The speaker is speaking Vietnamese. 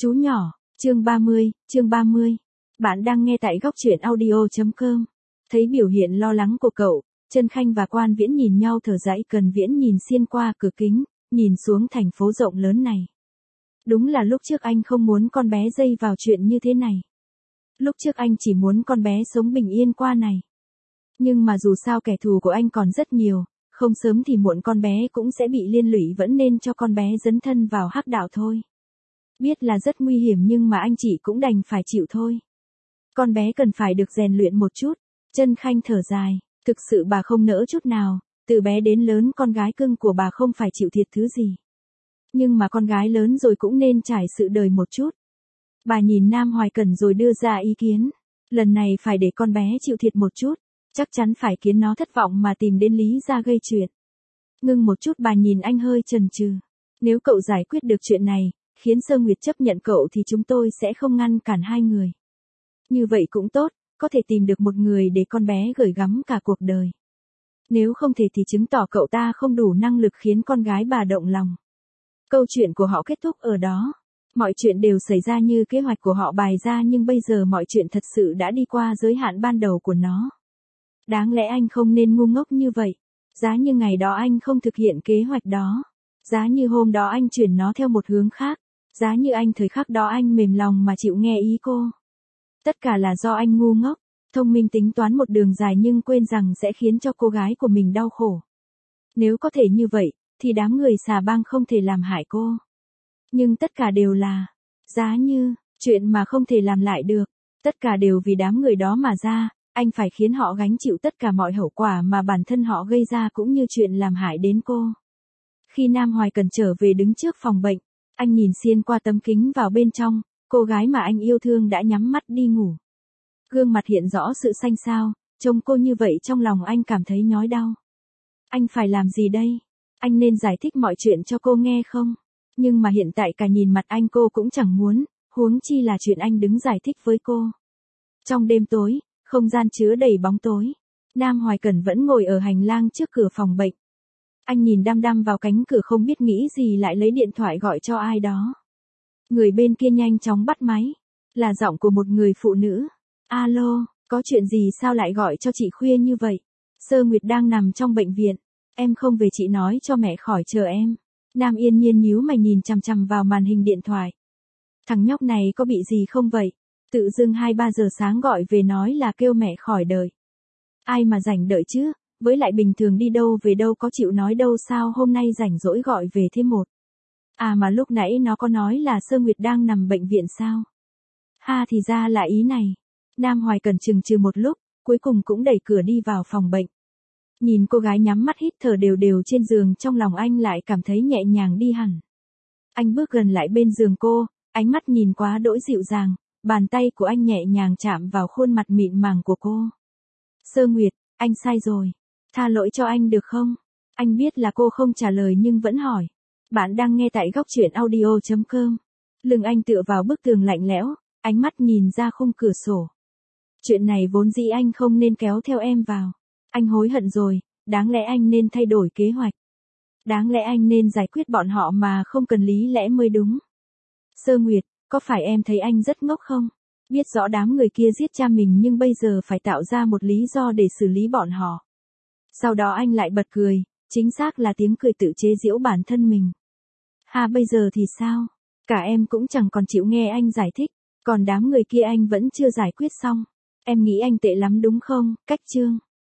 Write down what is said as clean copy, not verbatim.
Chú nhỏ, chương 30. Bạn đang nghe tại góc truyện audio.com. Thấy biểu hiện lo lắng của cậu, Trân Khanh và Quan Viễn nhìn nhau thở dài. Cần Viễn nhìn xuyên qua cửa kính, nhìn xuống thành phố rộng lớn này. Đúng là lúc trước anh không muốn con bé dây vào chuyện như thế này. Lúc trước anh chỉ muốn con bé sống bình yên qua này. Nhưng mà dù sao kẻ thù của anh còn rất nhiều, không sớm thì muộn con bé cũng sẽ bị liên lụy, vẫn nên cho con bé dấn thân vào hắc đạo thôi. Biết là rất nguy hiểm nhưng mà anh chị cũng đành phải chịu thôi. Con bé cần phải được rèn luyện một chút. Trân Khanh thở dài, thực sự bà không nỡ chút nào, từ bé đến lớn con gái cưng của bà không phải chịu thiệt thứ gì. Nhưng mà con gái lớn rồi cũng nên trải sự đời một chút. Bà nhìn Nam Hoài Cẩn rồi đưa ra ý kiến, lần này phải để con bé chịu thiệt một chút, chắc chắn phải khiến nó thất vọng mà tìm đến lý ra gây chuyện. Ngưng một chút bà nhìn anh hơi chần chừ, nếu cậu giải quyết được chuyện này, khiến Sơ Nguyệt chấp nhận cậu thì chúng tôi sẽ không ngăn cản hai người. Như vậy cũng tốt, có thể tìm được một người để con bé gửi gắm cả cuộc đời. Nếu không thể thì chứng tỏ cậu ta không đủ năng lực khiến con gái bà động lòng. Câu chuyện của họ kết thúc ở đó. Mọi chuyện đều xảy ra như kế hoạch của họ bày ra, nhưng bây giờ mọi chuyện thật sự đã đi qua giới hạn ban đầu của nó. Đáng lẽ anh không nên ngu ngốc như vậy. Giá như ngày đó anh không thực hiện kế hoạch đó. Giá như hôm đó anh chuyển nó theo một hướng khác. Giá như anh thời khắc đó anh mềm lòng mà chịu nghe ý cô. Tất cả là do anh ngu ngốc, thông minh tính toán một đường dài nhưng quên rằng sẽ khiến cho cô gái của mình đau khổ. Nếu có thể như vậy, thì đám người xà bang không thể làm hại cô. Nhưng tất cả đều là, giá như, chuyện mà không thể làm lại được, tất cả đều vì đám người đó mà ra, anh phải khiến họ gánh chịu tất cả mọi hậu quả mà bản thân họ gây ra cũng như chuyện làm hại đến cô. Khi Nam Hoài Cần trở về đứng trước phòng bệnh, anh nhìn xuyên qua tấm kính vào bên trong, cô gái mà anh yêu thương đã nhắm mắt đi ngủ. Gương mặt hiện rõ sự xanh xao, trông cô như vậy trong lòng anh cảm thấy nhói đau. Anh phải làm gì đây? Anh nên giải thích mọi chuyện cho cô nghe không? Nhưng mà hiện tại cả nhìn mặt anh cô cũng chẳng muốn, huống chi là chuyện anh đứng giải thích với cô. Trong đêm tối, không gian chứa đầy bóng tối, Nam Hoài Cẩn vẫn ngồi ở hành lang trước cửa phòng bệnh. Anh nhìn đăm đăm vào cánh cửa không biết nghĩ gì lại lấy điện thoại gọi cho ai đó. Người bên kia nhanh chóng bắt máy. Là giọng của một người phụ nữ. Alo, có chuyện gì sao lại gọi cho chị khuya như vậy? Sơ Nguyệt đang nằm trong bệnh viện. Em không về chị nói cho mẹ khỏi chờ em. Nam Yên Nhiên nhíu mày nhìn chằm chằm vào màn hình điện thoại. Thằng nhóc này có bị gì không vậy? Tự dưng 2-3 giờ sáng gọi về nói là kêu mẹ khỏi đợi. Ai mà rảnh đợi chứ? Với lại bình thường đi đâu về đâu có chịu nói đâu, sao hôm nay rảnh rỗi gọi về thêm một. À mà lúc nãy nó có nói là Sơ Nguyệt đang nằm bệnh viện sao? Ha, thì ra là ý này. Nam Hoài Cần chừng chừ một lúc, cuối cùng cũng đẩy cửa đi vào phòng bệnh. Nhìn cô gái nhắm mắt hít thở đều đều trên giường, trong lòng anh lại cảm thấy nhẹ nhàng đi hẳn. Anh bước gần lại bên giường cô, ánh mắt nhìn quá đỗi dịu dàng, bàn tay của anh nhẹ nhàng chạm vào khuôn mặt mịn màng của cô. Sơ Nguyệt, anh sai rồi. Tha lỗi cho anh được không? Anh biết là cô không trả lời nhưng vẫn hỏi. Bạn đang nghe tại góc truyện audio.com. Lưng anh tựa vào bức tường lạnh lẽo, ánh mắt nhìn ra khung cửa sổ. Chuyện này vốn dĩ anh không nên kéo theo em vào. Anh hối hận rồi, đáng lẽ anh nên thay đổi kế hoạch. Đáng lẽ anh nên giải quyết bọn họ mà không cần lý lẽ mới đúng. Sơ Nguyệt, có phải em thấy anh rất ngốc không? Biết rõ đám người kia giết cha mình nhưng bây giờ phải tạo ra một lý do để xử lý bọn họ. Sau đó anh lại bật cười, chính xác là tiếng cười tự chế giễu bản thân mình. Ha, bây giờ thì sao? Cả em cũng chẳng còn chịu nghe anh giải thích, còn đám người kia anh vẫn chưa giải quyết xong. Em nghĩ anh tệ lắm đúng không, Cách Trương?